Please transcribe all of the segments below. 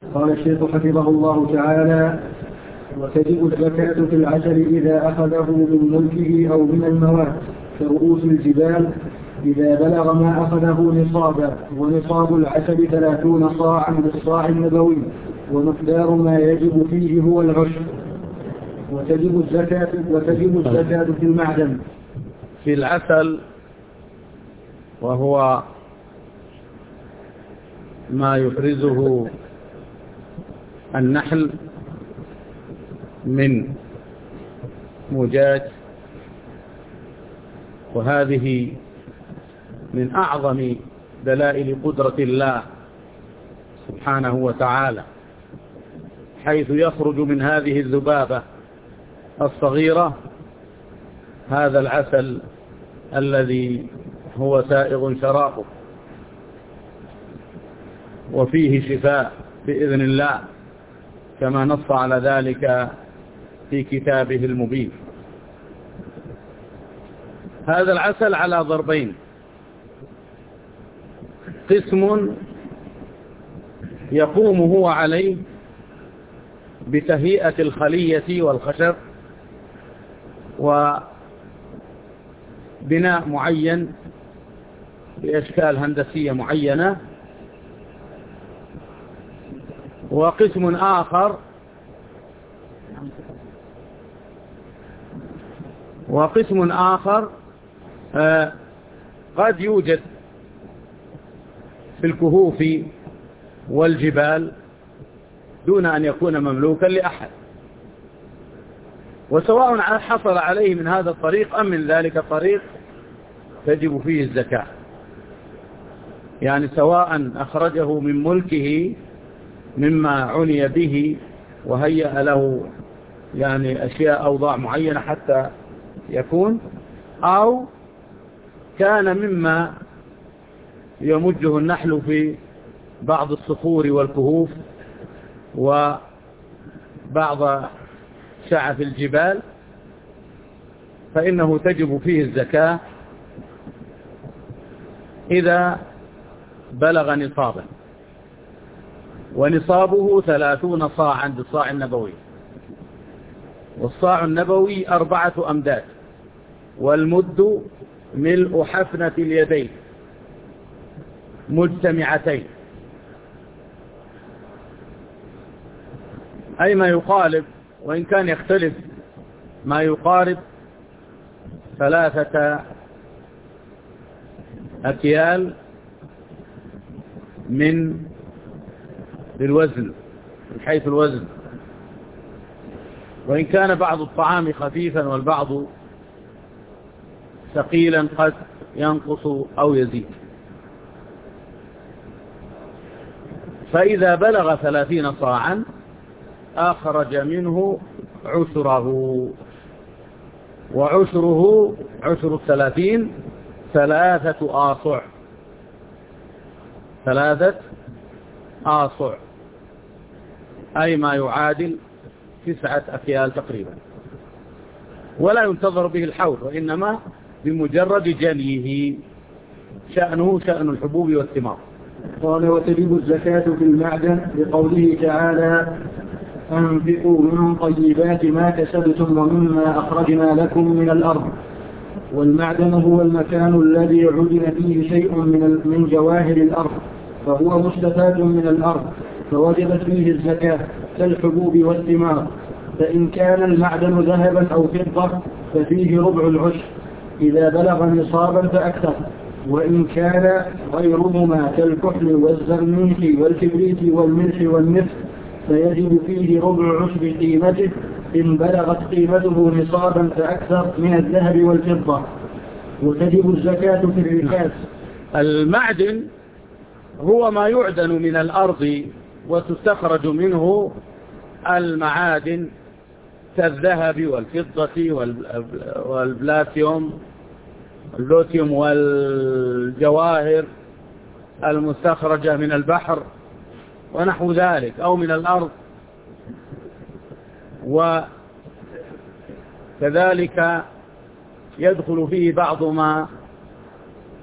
قال الشيخ حفظه الله تعالى: وتجب الزكاة في العسل إذا أخذه من ملكه أو من المواد كرؤوس الجبال إذا بلغ ما أخذه نصابا، ونصاب العسل 30 صاعا بالصاع النبوي، ومقدار ما يجب فيه هو العشر. وتجب الزكاة في المعدن. في العسل، وهو ما يفرزه النحل من موجات، وهذه من أعظم دلائل قدرة الله سبحانه وتعالى، حيث يخرج من هذه الذبابة الصغيرة هذا العسل الذي هو سائغ شرابه وفيه شفاء بإذن الله، كما نص على ذلك في كتابه المبين. هذا العسل على ضربين: قسم يقوم هو عليه بتهيئة الخلية والخشب وبناء معين بأشكال هندسية معينة، وقسم آخر قد يوجد في الكهوف والجبال دون أن يكون مملوكا لأحد، وسواء حصل عليه من هذا الطريق أم من ذلك الطريق تجب فيه الزكاة. يعني سواء أخرجه من ملكه مما عني به وهيأ له يعني أشياء أوضاع معينة حتى يكون، أو كان مما يمجه النحل في بعض الصخور والكهوف وبعض شعف الجبال، فإنه تجب فيه الزكاة إذا بلغ نصابا، ونصابه 30 صاعا بالصاع النبوي، والصاع النبوي 4 أمداد، والمد ملء حفنة اليدين مجتمعتين، أي ما يقارب، وإن كان يختلف، ما يقارب 3 أكيال من الوزن من حيث الوزن، وإن كان بعض الطعام خفيفا والبعض ثقيلا قد ينقص أو يزيد. فإذا بلغ 30 صاعا أخرج منه عشره، وعشره عشر 30 3 آصع، 3 آصع، أي ما يعادل 9 أكيال تقريبا، ولا ينتظر به الحول، وإنما بمجرد جنيه شأنه شأن الحبوب والثمار. قال: وتجب الزكاة في المعدن لقوله تعالى: أنفقوا من طيبات ما كسبتم ومما أخرجنا لكم من الأرض. والمعدن هو المكان الذي عدن فيه شيء من جواهر الأرض، فهو مستفاد من الأرض، فوجبت فيه الزكاة كالحبوب والثمار. فإن كان المعدن ذهبا أو فضة ففيه ربع العشر إذا بلغ نصابا فأكثر، وإن كان غيرهما كالكحل والزرنيخ والكبريت والملح والنفط فيجب فيه ربع عشر قيمته إن بلغت قيمته نصابا فأكثر من الذهب والفضة. وتجب الزكاة في الركاز. المعدن هو ما يعدن من الأرض وتستخرج منه المعادن كالذهب والفضة والبلاتيوم والجواهر المستخرجة من البحر ونحو ذلك أو من الأرض، وكذلك يدخل فيه بعض ما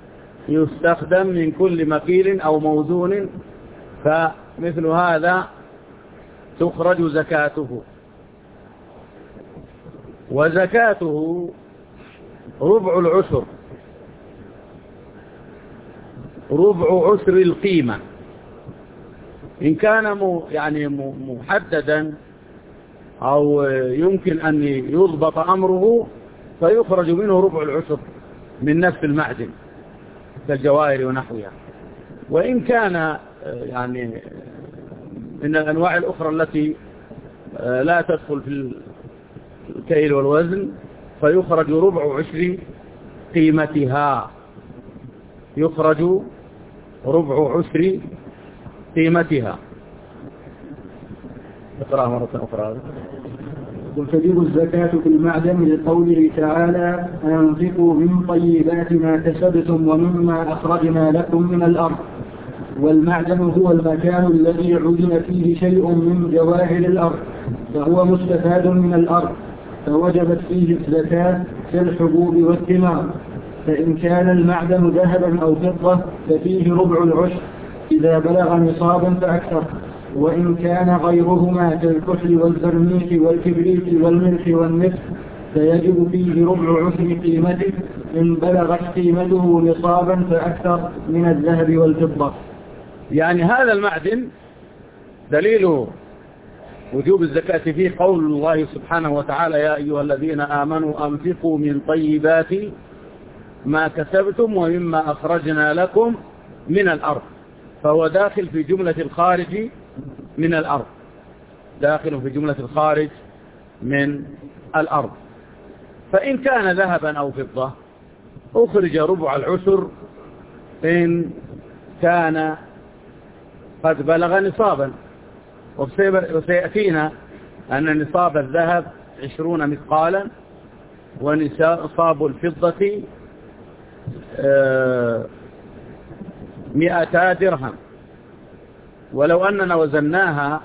يستخدم من كل مكيل أو موزون، فمثل هذا تخرج زكاته، وزكاته ربع العشر، ربع عشر القيمة. إن كان يعني محددا أو يمكن أن يضبط أمره فيخرج منه ربع العشر من نفس المعدن كالجواهر ونحوها. وإن كان يعني من الأنواع الأخرى التي لا تدخل في الكيل والوزن فيخرج ربع عشر قيمتها، يخرج ربع عشر قيمتها. اقرأ مرة أخرى. وتجب الزكاة في المعدن لقوله تعالى أنفقوا من طيبات ما كسبتم ومما أخرجنا لكم من الأرض. والمعدن هو المكان الذي عدن فيه شيء من جواهر الأرض فهو مستفاد من الأرض، فوجبت فيه الزكاة كالحبوب والثمار. فإن كان المعدن ذهبا أو فضة ففيه ربع العشر إذا بلغ نصابا فأكثر. وإن كان غيرهما كالكحل والزرنيخ والكبريت والملح والنفط فيجب فيه ربع عشر قيمته إن بلغت قيمته نصابا فأكثر من الذهب والفضة. يعني هذا المعدن دليل وجوب الزكاة فيه قول الله سبحانه وتعالى يا أيها الذين آمنوا أنفقوا من طيبات ما كسبتم ومما أخرجنا لكم من الأرض، فهو داخل في جملة الخارج من الأرض، داخل في جملة الخارج من الأرض. فإن كان ذهبا أو فضة أخرج ربع العشر إن كان قد بلغ نصابا. وسيأتينا أن نصاب الذهب 20 مثقالا ونصاب الفضة 200 درهم. ولو أننا وزناها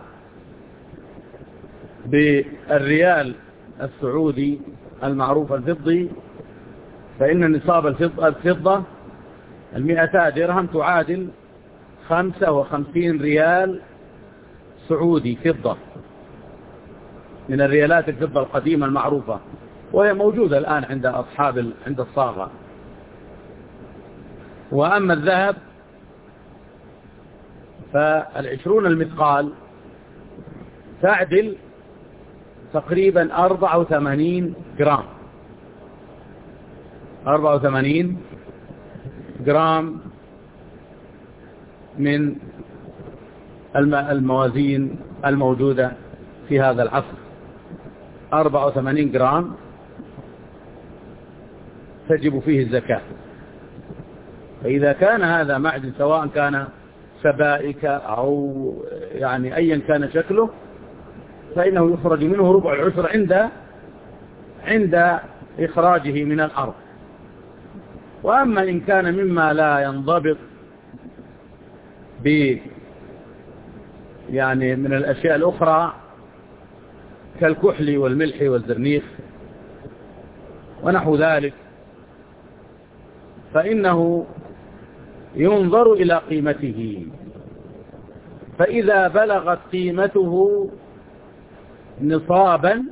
بالريال السعودي المعروف الفضي فإن نصاب الفضة 200 درهم تعادل 55 ريال سعودي فضة من الريالات الفضة القديمة المعروفة، وهي موجودة الآن عند أصحاب عند الصاغة. وأما الذهب فالعشرون المثقال تعدل تقريبا 84 جرام، 84 جرام من الموازين الموجودة في هذا العصر. 84 جرام تجب فيه الزكاة. فإذا كان هذا معدن سواء كان سبائك أو يعني أيا كان شكله فإنه يخرج منه ربع العشر عند إخراجه من الأرض. وأما إن كان مما لا ينضبط يعني من الأشياء الأخرى كالكحل والملح والزرنيخ ونحو ذلك فإنه ينظر إلى قيمته، فإذا بلغت قيمته نصابا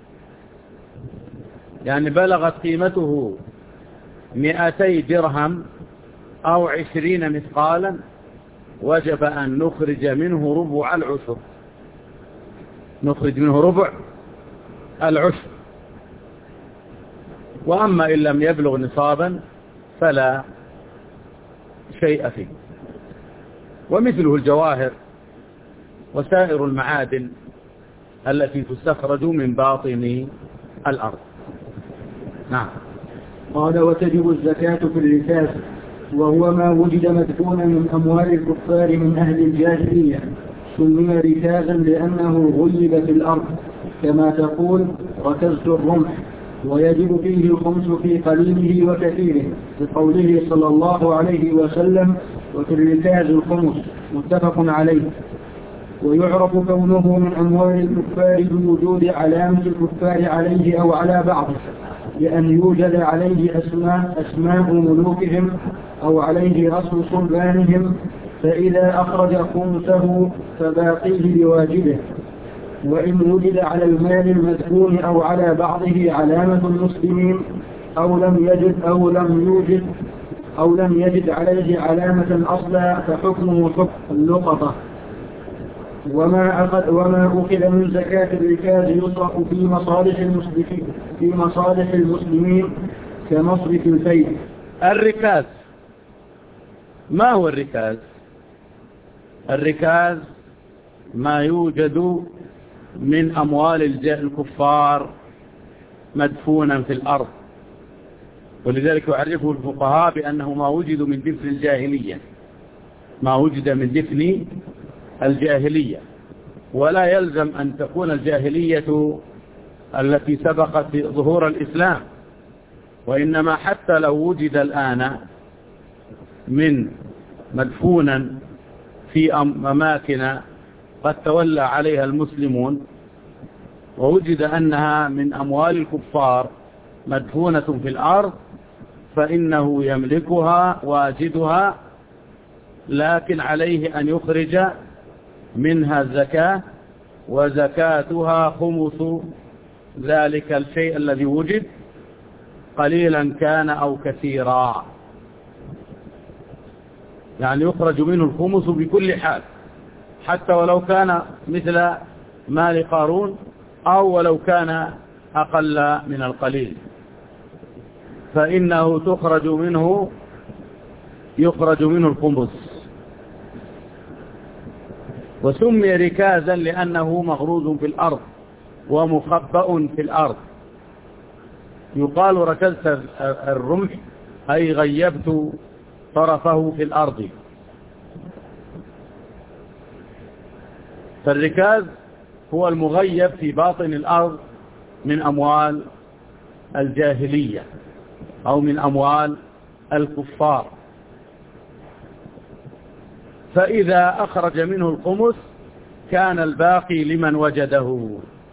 يعني بلغت قيمته 200 درهم أو 20 مثقالا وجب أن نخرج منه ربع العشر، نخرج منه ربع العشر. وأما إن لم يبلغ نصابا فلا شيء فيه. ومثله الجواهر وسائر المعادن التي تستخرج من باطن الأرض. نعم. قال وتجب الزكاة في الركاز وهو ما وجد مدفونا من أموال الكفار من أهل الجاهلية، سمي ركازا لأنه غيب في الأرض كما تقول ركزت الرمح. ويجب فيه الخمس في قليله وكثيره بقوله صلى الله عليه وسلم وفي الركاز الخمس متفق عليه. ويعرف كونه من أموال الكفار بوجود علامة الكفار عليه أو على بعضه، لأن يوجد عليه أسماء ملوكهم أو عليه رسم صلبانهم، فإذا أخرج خمسه فباقيه بواجبه. وإن وجد على المال المدفون أو على بعضه علامة المسلمين أو لم يجد عليه علامة أصلا فحكمه حكم اللقطة. وما أخذ من زكاة الركاز يصرف في مصالح المسلمين كمصرف الفيل. الركاز، ما هو الركاز؟ الركاز ما يوجد من أموال الكفار مدفونا في الأرض، ولذلك يعرفه الفقهاء بأنه ما وجد من دفن الجاهلية، ما وجد من دفن الجاهلية. ولا يلزم أن تكون الجاهلية التي سبقت ظهور الإسلام، وإنما حتى لو وجد الآن من مدفونا في أماكن قد تولى عليها المسلمون ووجد أنها من أموال الكفار مدفونة في الأرض، فإنه يملكها واجدها، لكن عليه أن يخرج منها الزكاة، وزكاتها خمس ذلك الشيء الذي وجد قليلا كان أو كثيرا، يعني يخرج منه الخمس بكل حال، حتى ولو كان مثل مال قارون أو ولو كان أقل من القليل، فإنه يخرج منه الخمس. وسمي ركازا لأنه مغروز في الأرض ومخبأ في الأرض. يقال ركزت الرمح أي غيبت طرفه في الأرض. فالركاز هو المغيب في باطن الأرض من أموال الجاهلية أو من أموال الكفار. فإذا أخرج منه الخمس كان الباقي لمن وجده،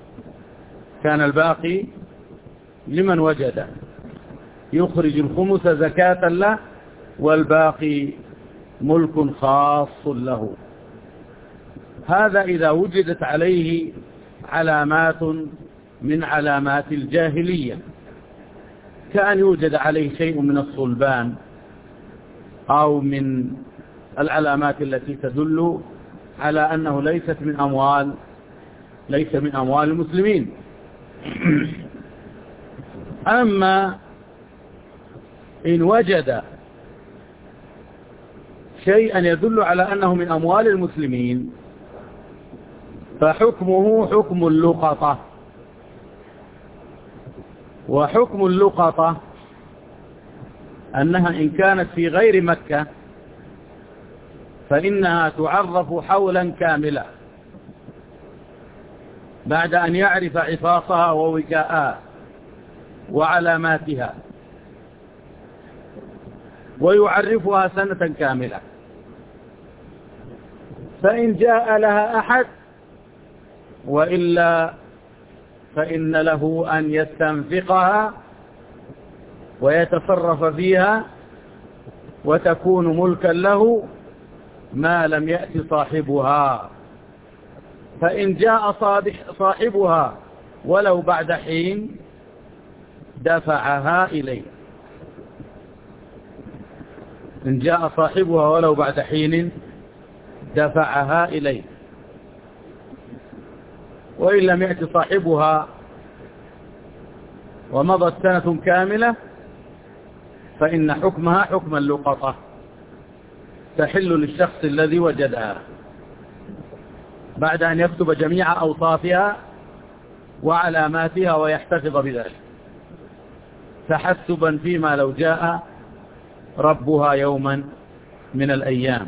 يخرج الخمس زكاة له، والباقي ملك خاص له. هذا إذا وجدت عليه علامات من علامات الجاهلية، كأن يوجد عليه شيء من الصلبان أو من العلامات التي تدل على أنه ليس من أموال المسلمين. أما إن وجد شيئا يدل على أنه من أموال المسلمين فحكمه حكم اللقطة. وحكم اللقطة أنها إن كانت في غير مكة فإنها تعرف حولا كاملا بعد أن يعرف عفاصها ووكاءها وعلاماتها، ويعرفها سنة كاملة. فإن جاء لها أحد وإلا فإن له أن يستنفقها ويتصرف فيها وتكون ملكا له ما لم يأتي صاحبها. فإن جاء صاحبها ولو بعد حين دفعها إليه. إن جاء صاحبها ولو بعد حين دفعها إليه. وإن لم يأتي صاحبها ومضت سنة كاملة فإن حكمها حكم اللقطة، تحل للشخص الذي وجدها بعد أن يكتب جميع أوصافها وعلاماتها ويحتفظ بذلك، تحسبا فيما لو جاء ربها يوما من الأيام.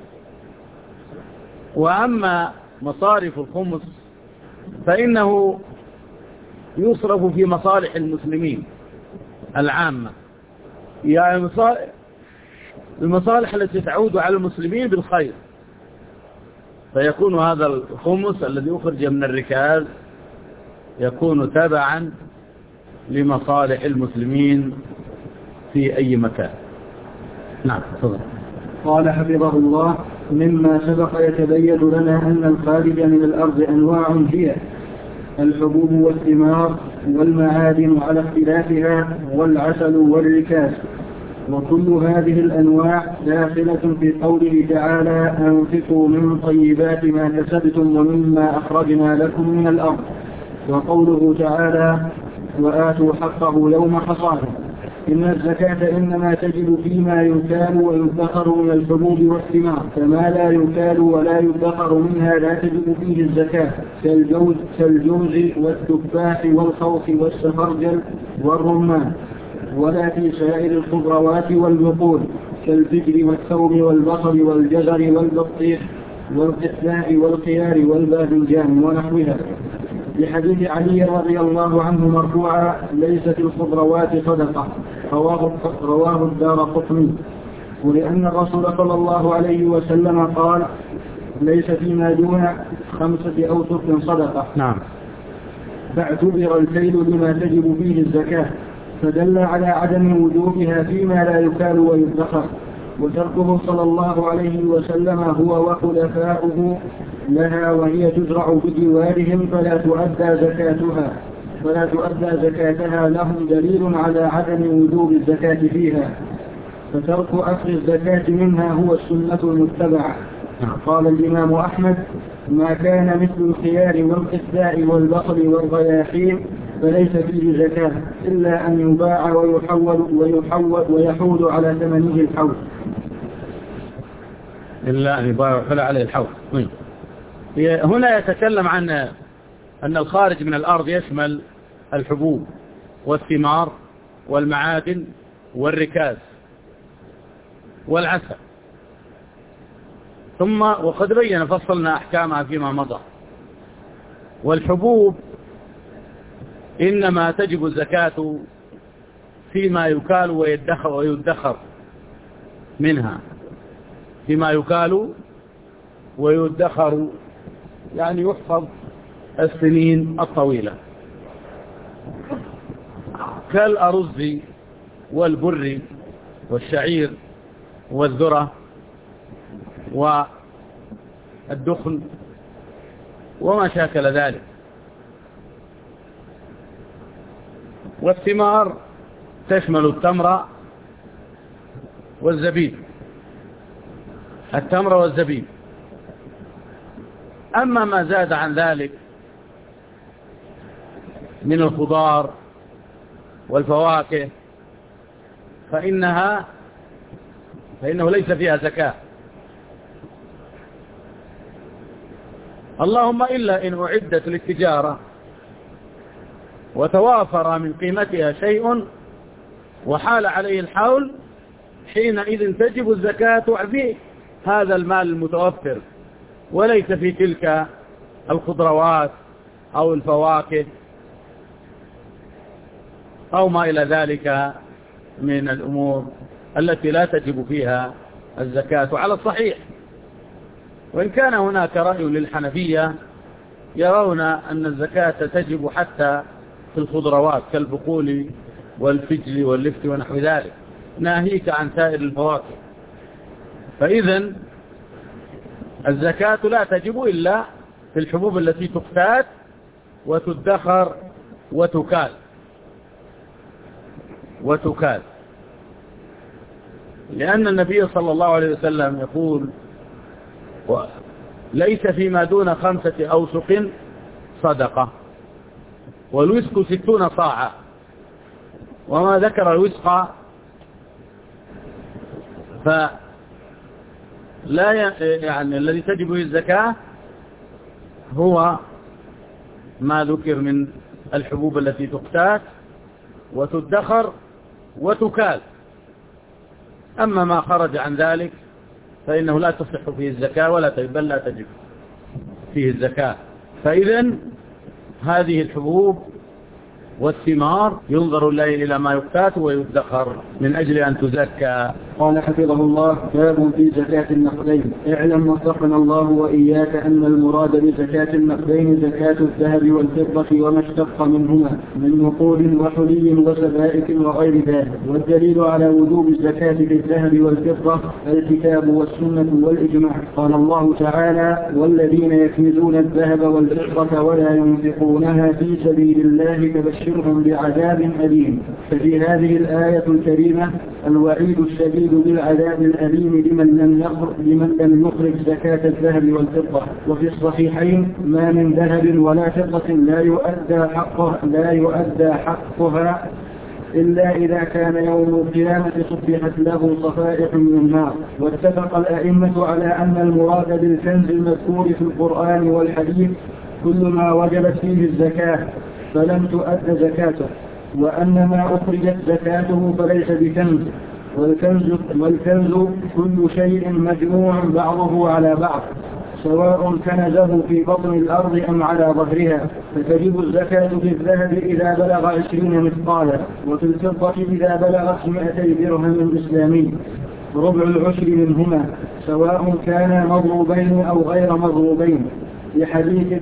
وأما مصارف الخمس فإنه يصرف في مصالح المسلمين العامة، يعني المصالح التي تعود على المسلمين بالخير، فيكون هذا الخمس الذي أخرج من الركاز يكون تبعا لمصالح المسلمين في أي مكان. نعم. قال حفظه الله: مما سبق يتبين لنا أن الخارج من الأرض أنواع هي الحبوب والثمار والمعادن على اختلافها والعسل والركاز، وكل هذه الأنواع داخلة في قوله تعالى أنفقوا من طيبات ما كسبتم ومما أخرجنا لكم من الأرض، وقوله تعالى وآتوا حقه يوم حصاده. إن الزكاة إنما تجب فيما يكال ويدخر من الحبوب والثمار، فما لا يكال ولا يدخر منها لا تجب فيه الزكاة، كالجوز والتفاح والخوخ والسفرجل والرمان، ولا في سائر الخضروات والبقول كالفجر والثوم والبصل والجزر والبطيخ والقثاء والخيار والباذنجان ونحوها، لحديث علي رضي الله عنه مرفوعا ليست الخضروات صدقة، رواه الدارقطني. ولأن الرسول صلى الله عليه وسلم قال ليس فيما دون 5 أوسق صدقة. نعم. فاعتبر الكيل لما تجب فيه الزكاة، فدل على عدم وجوبها فيما لا يكال ويدخر، وتركه صلى الله عليه وسلم هو وخلفاؤه لها وهي تزرع بجوارهم فلا تؤدى زكاتها لهم دليل على عدم وجوب الزكاة فيها، فترك أخذ الزكاة منها هو السنة المتبعة. قال الإمام أحمد ما كان مثل الخيار والقثاء والبصل والرياحين فليس فيه زكاة إلا أن يباع ويحول على ثمنه الحول. إلا أن يباع ويحول عليه الحول. هنا يتكلم عن أن الخارج من الأرض يشمل الحبوب والثمار والمعادن والركاز والعسل، ثم وقد بين فصلنا أحكامها فيما مضى. والحبوب إنما تجب الزكاة فيما يكال ويدخر منها، فيما يكال ويدخر يعني يحفظ السنين الطويلة، كالأرز والبر والشعير والذرة والدخن وما شاكل ذلك. والثمار تشمل التمر والزبيب، التمر والزبيب. أما ما زاد عن ذلك من الخضار والفواكه فإنه ليس فيها زكاة، اللهم إلا إن أعدت للتجارة وتوافر من قيمتها شيء وحال عليه الحول، حينئذ تجب الزكاة في هذا المال المتوفر، وليس في تلك الخضروات أو الفواكه أو ما إلى ذلك من الأمور التي لا تجب فيها الزكاة على الصحيح. وإن كان هناك رأي للحنفية يرون أن الزكاة تجب حتى في الخضروات كالبقول والفجل واللفت ونحو ذلك، ناهيك عن سائر الفواكه. فإذن الزكاة لا تجب إلا في الحبوب التي تقتات وتدخر وتكال، لأن النبي صلى الله عليه وسلم يقول ليس فيما دون 5 أوسق صدقة، والوسق 60 صاعا. وما ذكر الوسق فلا يعني الذي تجب به الزكاة هو ما ذكر من الحبوب التي تقتات وتدخر وتكال. أما ما خرج عن ذلك فإنه لا تصح فيه الزكاة بل لا تجب فيه الزكاة. فإذن هذه الحبوب والثمار ينظر إلى ما يقتات ويدخر من أجل أن تزكى قال حفظه الله: باب في زكاة النقدين. اعلم وفقنا الله وإياك أن المراد بزكاة النقدين زكاة الذهب والفضة وما اشتق منهما من نقود وحلي وسبائك وغير ذلك. والدليل على وجوب الزكاة في الذهب والفضة الكتاب والسنة والإجماع. قال الله تعالى: والذين يكنزون الذهب والفضة ولا ينفقونها في سبيل الله فبشرهم بعذاب أليم. ففي هذه الآية الكريمة الوعيد الشديد بالعذاب الأليم لمن لم يخرج زكاة الذهب والفضة. وفي الصحيحين: ما من ذهب ولا فضة لا يؤدى حقها إلا إذا كان يوم القيامة صفحت له صفائح من النار. واتفق الأئمة على أن المراد بالكنز المذكور في القرآن والحديث كل ما وجبت فيه الزكاة فلم تؤد زكاته، وأن ما أخرجت زكاته فليس بكنز. والكنز كل شيء مجموع بعضه على بعض سواء كنزه في بطن الأرض أم على ظهرها. فتجب الزكاة في الذهب إذا بلغ 20 مثقالا، وفي الفضة إذا بلغت 200 درهم إسلامي ربع العشر منهما سواء كان مضروبين أو غير مضروبين. لحديث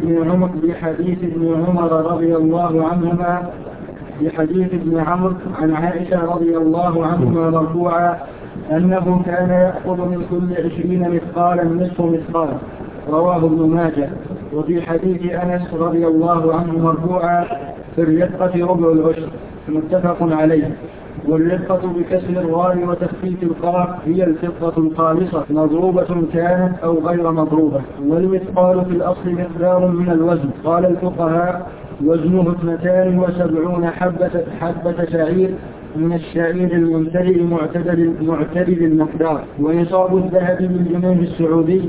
ابن عمر رضي الله عنهما بحديث ابن عمرو عن عائشة رضي الله عنهما مرفوعا أنه كان يأخذ من كل 20 مثقالا نصف مثقال، رواه ابن ماجه. وفي حديث أنس رضي الله عنه مرفوعا: في الرقة ربع العشر، متفق عليه. والرقة بكسر الراء وتخفيف القاف هي الفضة الخالصة مضروبة كانت أو غير مضروبة. والمثقال في الأصل مقدار من الوزن. قال الفقهاء: وزنه 72 حبة شعير من الشعير الممتلئ معتدل المقدار. ونصاب الذهب بالجنيه السعودي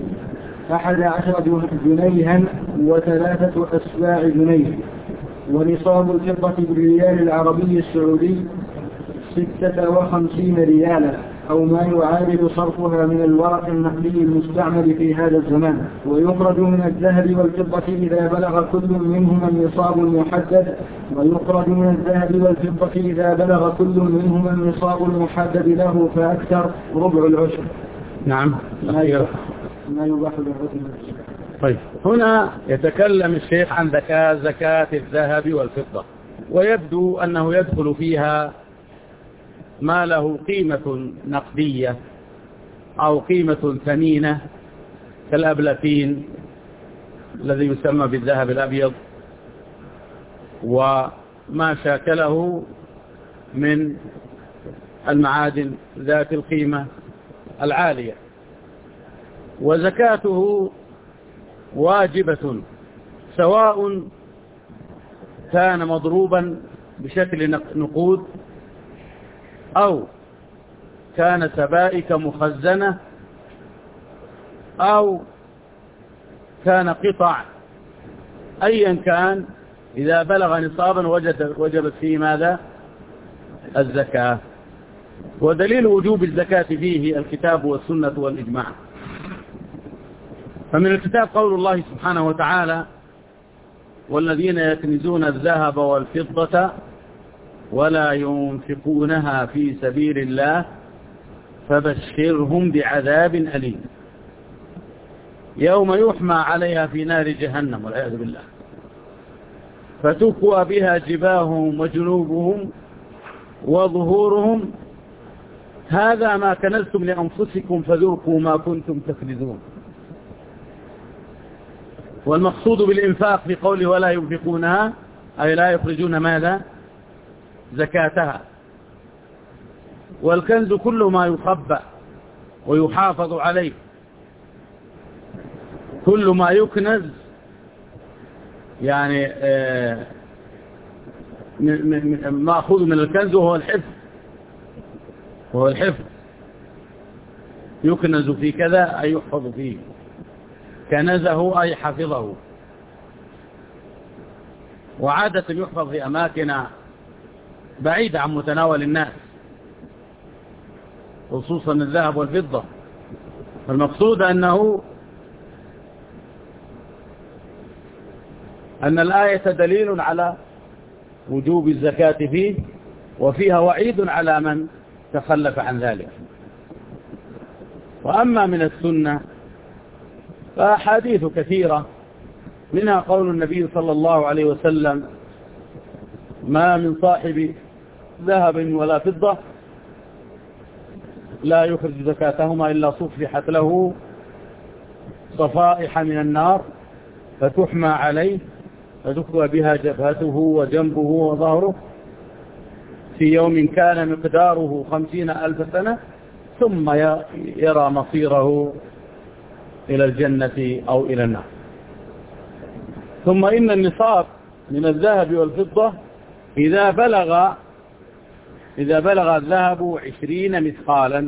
11 جنيها و3 أسباع جنيه. ونصاب الفضة بالريال العربي السعودي 56 ريالا أو ما يعادل صرفها من الورق النقدي المستعمل في هذا الزمان. ويخرج من الذهب والفضة إذا بلغ كل منهما النصاب المحدد، ويخرج من الذهب والفضة إذا بلغ كل منهما النصاب المحدد له فأكثر ربع العشر. نعم. ما يباح للرجل. طيب، هنا يتكلم الشيخ عن زكاة الذهب والفضة، ويبدو أنه يدخل فيها ما له قيمة نقدية أو قيمة ثمينة كالأبلتين الذي يسمى بالذهب الأبيض، وما شاكله من المعادن ذات القيمة العالية. وزكاته واجبة سواء كان مضروبا بشكل نقود أو كان سبائك مخزنة أو كان قطع، أيا كان إذا بلغ نصابا وجبت فيه ماذا؟ الزكاة. ودليل وجوب الزكاة فيه الكتاب والسنة والإجماع. فمن الكتاب قول الله سبحانه وتعالى: والذين يكنزون الذهب والفضة ولا ينفقونها في سبيل الله فبشرهم بعذاب أليم يوم يحمى عليها في نار جهنم والعياذ بالله فتكوى بها جباههم وجنوبهم وظهورهم هذا ما كنزتم لأنفسكم فذوقوا ما كنتم تكنزون. والمقصود بالإنفاق في قوله ولا ينفقونها أي لا يخرجون ماذا؟ زكاتها. والكنز كل ما يخبأ ويحافظ عليه، كل ما يكنز يعني مأخوذ من الكنز وهو الحفظ يكنز في كذا أي يحفظ فيه، كنزه أي حفظه. وعادة يحفظ في أماكن بعيدة عن متناول الناس خصوصا الذهب والفضة. فالمقصود أن الآية دليل على وجوب الزكاة فيه، وفيها وعيد على من تخلف عن ذلك. وأما من السنة فأحاديث كثيرة، منها قول النبي صلى الله عليه وسلم: ما من صاحب ذهب ولا فضة لا يخرج زكاتهما إلا صفحت له صفائح من النار فتحمى عليه فتكوى بها جبهته وجنبه وظهره في يوم كان مقداره 50,000 سنة، ثم يرى مصيره إلى الجنة أو إلى النار. ثم إن النصاب من الذهب والفضة إذا بلغ الذهب 20 مثقالا،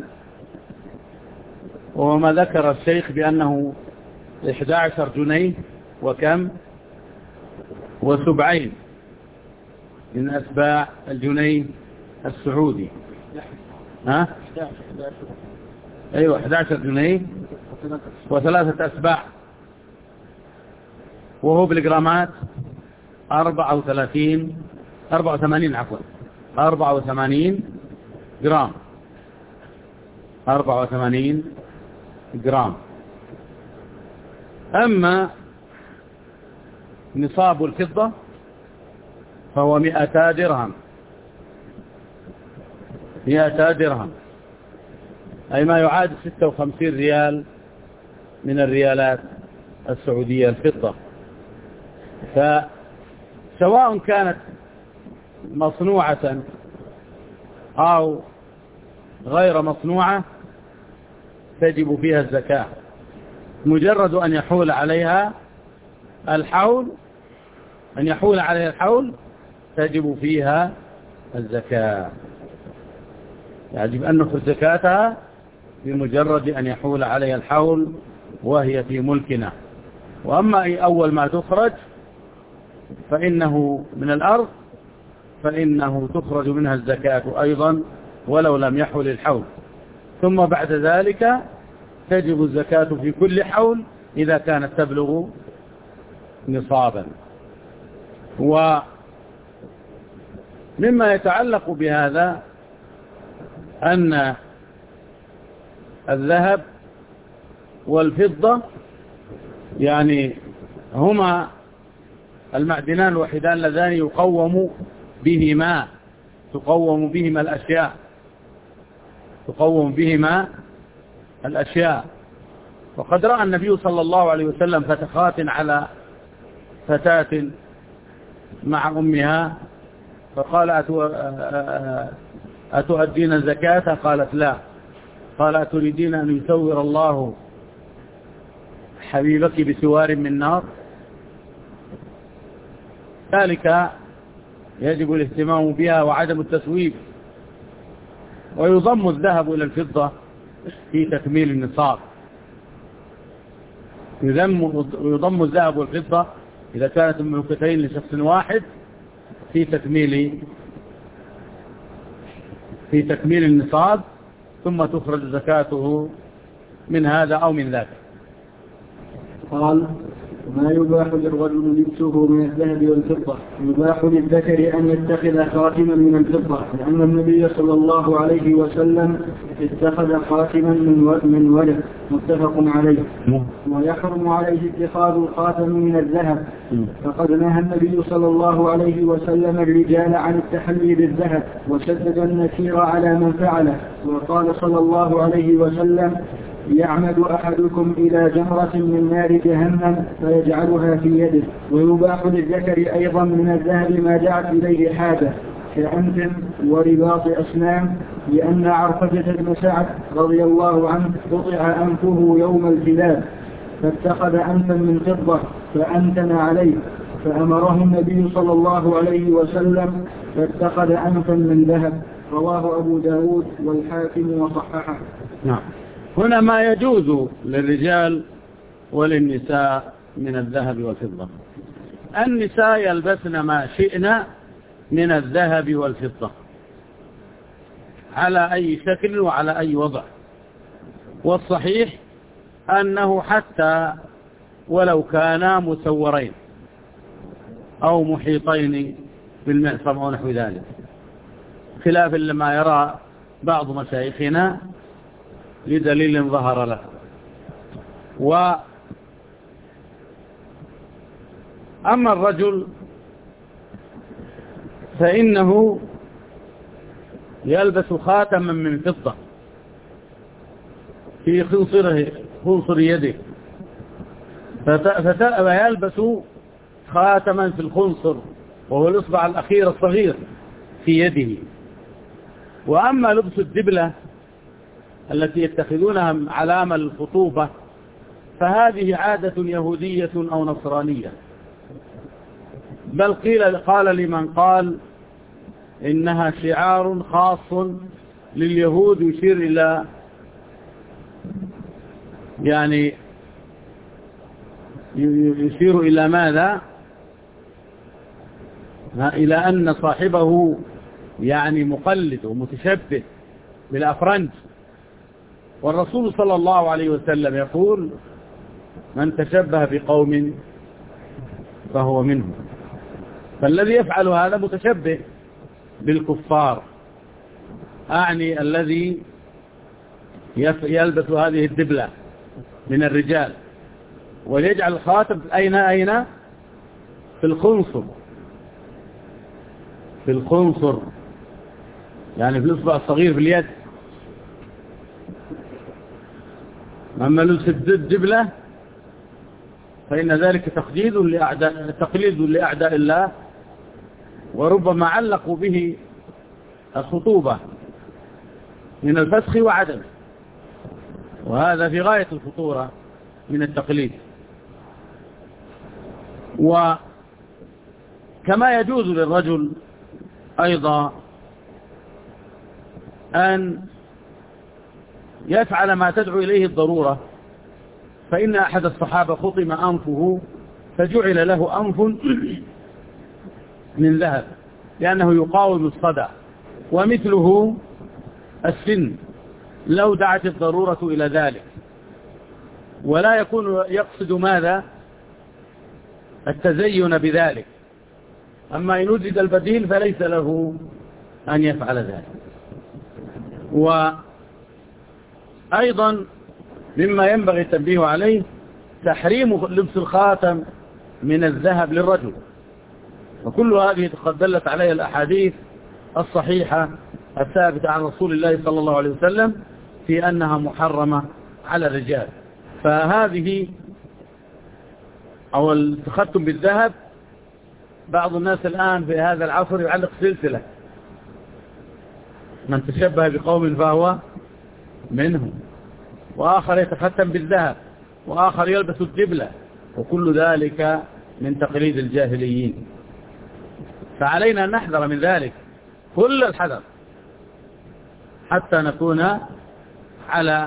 وما ذكر الشيخ بأنه 11 جنيه وكم وسبعين من أسباع الجنيه السعودي. ها؟ أيوة 11 جنيه وثلاثة أسباع، وهو بالجرامات 84 جرام، 84 جرام. أما نصاب الفضة فهو 200 درهم، 200 درهم، أي ما يعادل 56 ريال من الريالات السعودية الفضة. فسواء كانت مصنوعة أو غير مصنوعة تجب فيها الزكاة، مجرد أن يحول عليها الحول تجب فيها الزكاة. يجب أن نخرج زكاتها بمجرد أن يحول عليها الحول وهي في ملكنا. وأما أول ما تخرج فإنه من الأرض فإنه تخرج منها الزكاة أيضا ولو لم يحول الحول. ثم بعد ذلك تجب الزكاة في كل حول إذا كانت تبلغ نصابا. ومما يتعلق بهذا أن الذهب والفضة يعني هما المعدنان الوحيدان اللذان تقوم بهما الأشياء. وقد رأى النبي صلى الله عليه وسلم فتخات على فتاة مع أمها فقال: أتؤدين الزكاة؟ قالت: لا. قال: أتريدين أن يسور الله حبيبك بسوار من نار؟ ذلك يجب الاهتمام بها وعدم التسويف. ويضم الذهب إلى الفضة في تكميل النصاب، يضم الذهب والفضة إذا كانت مملوكتين لشخص واحد في تكميل النصاب، ثم تخرج زكاته من هذا أو من ذاك. قال: ما يباح للرجل لبسه من الذهب والفضة. يباح للذكر أن يتخذ خاتما من الفضة، لأن النبي صلى الله عليه وسلم اتخذ خاتما من ولد، متفق عليه. ويحرم عليه اتخاذ الخاتم من الذهب، فقد نهى النبي صلى الله عليه وسلم الرجال عن التحلي بالذهب، وشدد النكير على من فعله. وقال صلى الله عليه وسلم: يعمد أحدكم إلى جمرة من نار جهنم فيجعلها في يده. ويباح للذكر أيضا من الذهب ما دعت إليه حاجة كأنف ورباط أسنان، لأن عرفجة بن سعد رضي الله عنه قطع أنفه يوم الكلاب فاتخذ أنفا من فضة فأنتن عليه، فأمره النبي صلى الله عليه وسلم فاتخذ أنفا من ذهب. رواه أبو داود والحاكم وصححه. نعم. هنا ما يجوز للرجال وللنساء من الذهب والفضة. النساء يلبسن ما شئنا من الذهب والفضة على أي شكل وعلى أي وضع، والصحيح أنه حتى ولو كانا مسورين أو محيطين بالمعصم أو نحو ذلك، خلاف لما يرى بعض مشايخنا لدليل ظهر له. وأما الرجل فإنه يلبس خاتما من فضة في خنصر يده، فيلبس خاتما في الخنصر وهو الإصبع الأخير الصغير في يده. وأما لبس الدبلة التي يتخذونها علامة للخطوبة فهذه عادة يهودية أو نصرانية، بل قال لمن قال إنها شعار خاص لليهود يشير إلى يشير إلى ماذا؟ إلى أن صاحبه مقلد ومتشبه بالأفرنج. والرسول صلى الله عليه وسلم يقول من تشبه بقوم فهو منهم. فالذي يفعل هذا متشبه بالكفار، أعني الذي يلبس هذه الدبلة من الرجال ويجعل الخاتم أين في الخنصر، في الإصبع الصغير في اليد. أما لبس الدبلة فإن ذلك تقليد لأعداء الله، وربما علقوا به الخطوبة من الفسخ وعدم، وهذا في غاية الخطورة من التقليد. وكما يجوز للرجل أيضا أن يفعل ما تدعو إليه الضرورة، فإن أحد الصحابة خطم أنفه فجعل له أنف من ذهب لأنه يقاوم الصدع، ومثله السن لو دعت الضرورة إلى ذلك، ولا يكون يقصد ماذا؟ التزين بذلك. أما إن وجد البديل فليس له أن يفعل ذلك. وأيضا مما ينبغي التنبيه عليه تحريم لبس الخاتم من الذهب للرجل، وكل هذه قد دلت عليها الأحاديث الصحيحة الثابتة عن رسول الله صلى الله عليه وسلم في أنها محرمة على الرجال. فهذه أو التختم بالذهب، بعض الناس الآن في هذا العصر يعلق سلسلة، من تشبه بقوم فهو منهم، وآخر يتختم بالذهب، وآخر يلبس الدبلة، وكل ذلك من تقليد الجاهليين. فعلينا أن نحذر من ذلك كل الحذر حتى نكون على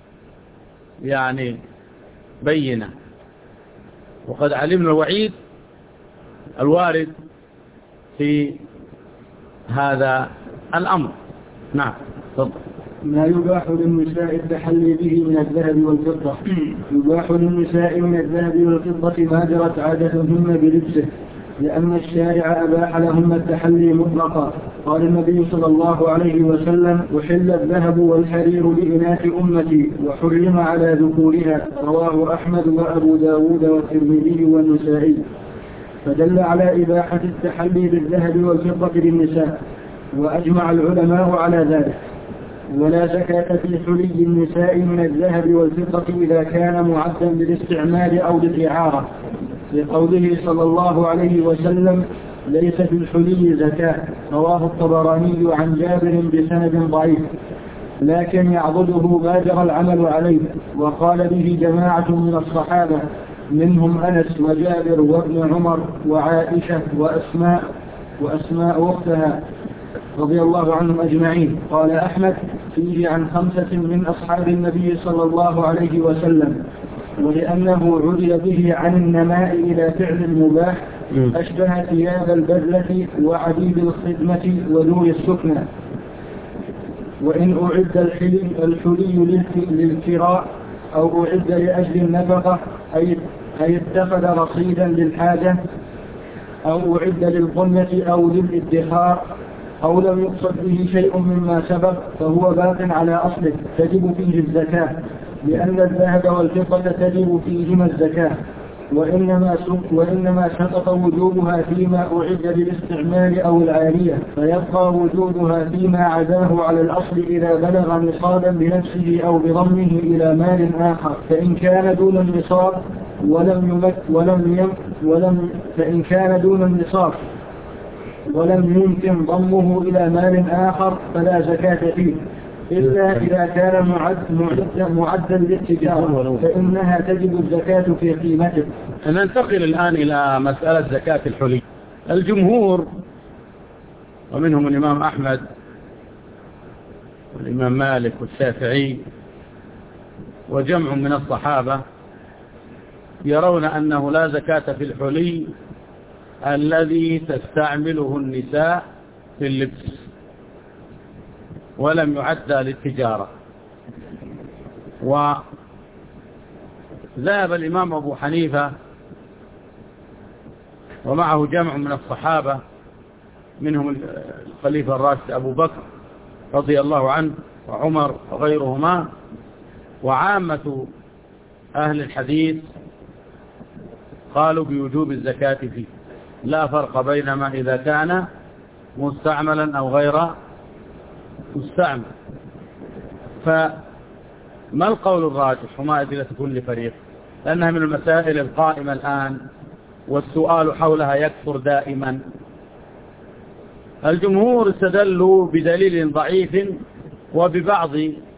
بينة. وقد علمنا الوعيد الوارد في هذا الأمر. نعم، تفضل. ما يباح للنساء التحلي به من الذهب والفضة. يباح للنساء من الذهب والفضة ما جرت عادتهن بلبسه، لأن الشارع أباح لهن التحلي مطلقا. قال النبي صلى الله عليه وسلم: أحل الذهب والحرير لإناث أمتي وحرم على ذكورها. رواه أحمد وأبو داود والترمذي والنسائي. فدل على إباحة التحلي بالذهب والفضة للنساء، وأجمع العلماء على ذلك. ولا زكاة في حلي النساء من الذهب والفضة إذا كان معدا للاستعمال أو للإعارة، لقوله صلى الله عليه وسلم: ليس في الحلي زكاة. رواه الطبراني عن جابر بسند ضعيف، لكن يعضده ما جرى العمل عليه، وقال به جماعة من الصحابة منهم أنس وجابر وابن عمر وعائشة وأسماء أختها رضي الله عنهم أجمعين. قال أحمد: فيه عن 5 من أصحاب النبي صلى الله عليه وسلم. ولأنه عُدل به عن النماء إلى فعل المباح أشبه ثياب البذلة وعبيد الخدمة وذوي السكنى. وإن أعد الحلي للكراء أو أعد لأجل النفقة أي اتخذ رصيدا للحاجة، أو أعد للقمة أو للادخار، أو لم يقصد به شيء مما سبق فهو باق على أصله تجب فيه الزكاة، لأن الذهب والفضة تجب فيهما الزكاة، وإنما سقط وجوبها فيما أعد للاستعمال أو العالية، فيبقى وجودها فيما عداه على الأصل إذا بلغ نصابا بنفسه أو بضمه إلى مال آخر، فإن كان دون النصاب ولم يمكن ضمه إلى مال آخر فلا زكاة فيه، إلا إذا كان معدا للتجارة فإنها تجب الزكاة في قيمته. ننتقل الآن إلى مسألة زكاة الحلي. الجمهور ومنهم الإمام أحمد والإمام مالك والشافعي وجمع من الصحابة يرون أنه لا زكاة في الحلي الذي تستعمله النساء في اللبس ولم يعد للتجارة. وذهب الإمام أبو حنيفة ومعه جمع من الصحابة منهم الخليفة الراشد أبو بكر رضي الله عنه وعمر وغيرهما وعامة أهل الحديث قالوا بوجوب الزكاة فيه، لا فرق بينما إذا كان مستعملا أو غير مستعمل. فما القول الراجح وما أدلة كل فريق؟ لأنها من المسائل القائمة الآن والسؤال حولها يكثر دائما. الجمهور استدلوا بدليل ضعيف وببعض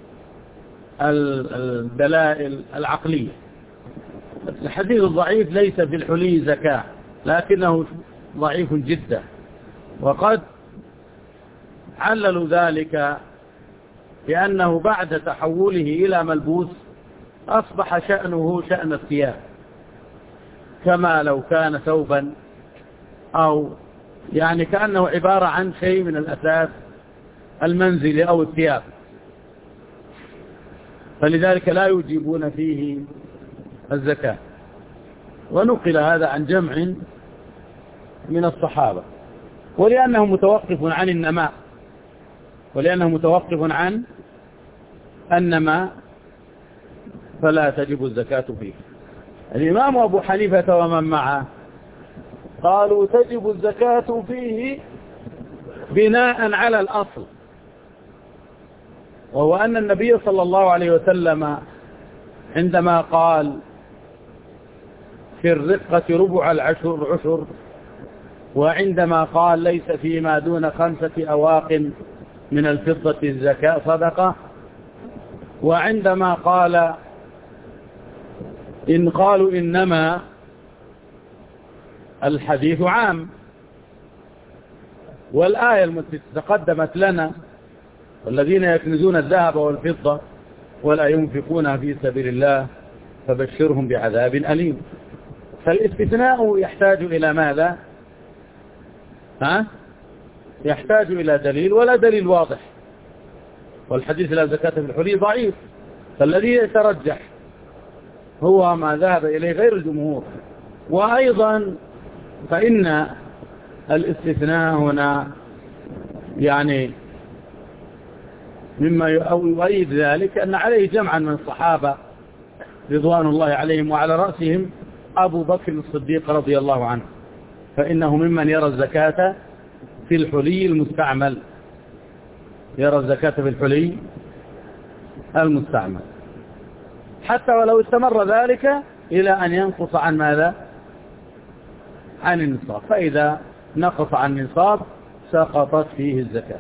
الدلائل العقلية. الحديث الضعيف ليس في الحلي زكاة لكنه ضعيف جدا، وقد عللوا ذلك بأنه بعد تحوله إلى ملبوس أصبح شأنه شأن الثياب، كما لو كان ثوبا أو يعني كأنه عبارة عن شيء من الأثاث المنزلي أو الثياب، فلذلك لا يجيبون فيه الزكاة. ونقل هذا عن جمع من الصحابة، ولأنه متوقف عن النماء فلا تجب الزكاة فيه. الإمام أبو حنيفة ومن معه قالوا تجب الزكاة فيه بناء على الأصل، وهو أن النبي صلى الله عليه وسلم عندما قال في الرقة ربع العشر عشر، وعندما قال ليس فيما دون 5 أواق من الفضة الزكاة صدقة، وعندما قال إن قالوا إنما الحديث عام، والآية التي تقدمت لنا والذين يكنزون الذهب والفضة ولا ينفقونها في سبيل الله فبشرهم بعذاب أليم. فالاستثناء يحتاج إلى ماذا؟ يحتاج إلى دليل، ولا دليل واضح، والحديث لا زكاة في الحلي ضعيف. فالذي يترجح هو ما ذهب إليه غير الجمهور. وأيضا فإن الاستثناء هنا يعني مما يؤيد ذلك أن عليه جمعا من الصحابة رضوان الله عليهم، وعلى رأسهم أبو بكر الصديق رضي الله عنه، فإنه ممن يرى الزكاة في الحلي المستعمل، يرى الزكاة في الحلي المستعمل، حتى ولو استمر ذلك إلى أن ينقص عن ماذا؟ عن النصاب، فإذا نقص عن النصاب سقطت فيه الزكاة.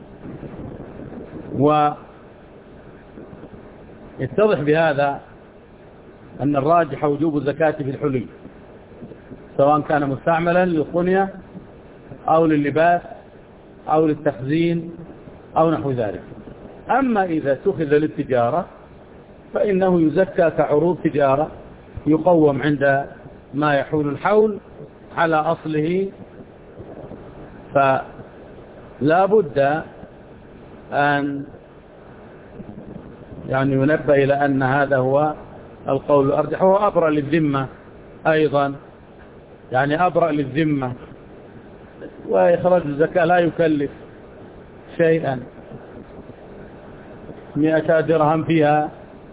ويتضح بهذا أن الراجح وجوب الزكاة في الحلي، سواء كان مستعملا للقنية أو لللباس أو للتخزين أو نحو ذلك. أما إذا اتخذ للتجارة فإنه يزكى كعروض تجارة، يقوم عند ما يحول الحول على أصله. فلا بد أن يعني ينبه إلى أن هذا هو القول الأرجح، وهو أبرأ للذمة أيضا، يعني أبرأ للذمة، وإخراج الزكاة لا يكلف شيئا. 100 درهم فيها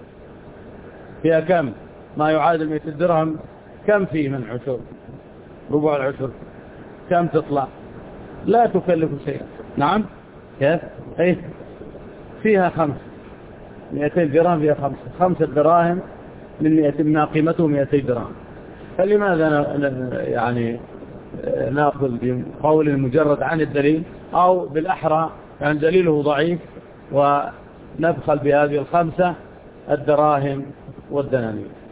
كم؟ ما يعادل 100 درهم كم فيه من عشر؟ ربع العشر كم تطلع؟ لا تكلف شيئا. نعم كيف؟ ايه فيها 5. 200 درهم فيها 5 دراهم من 200 ما قيمته 200 درهم. فلماذا يعني نأخذ بقول المجرد عن الدليل، أو بالأحرى يعني دليله ضعيف ونبخل بهذه 5 الدراهم والدنانير.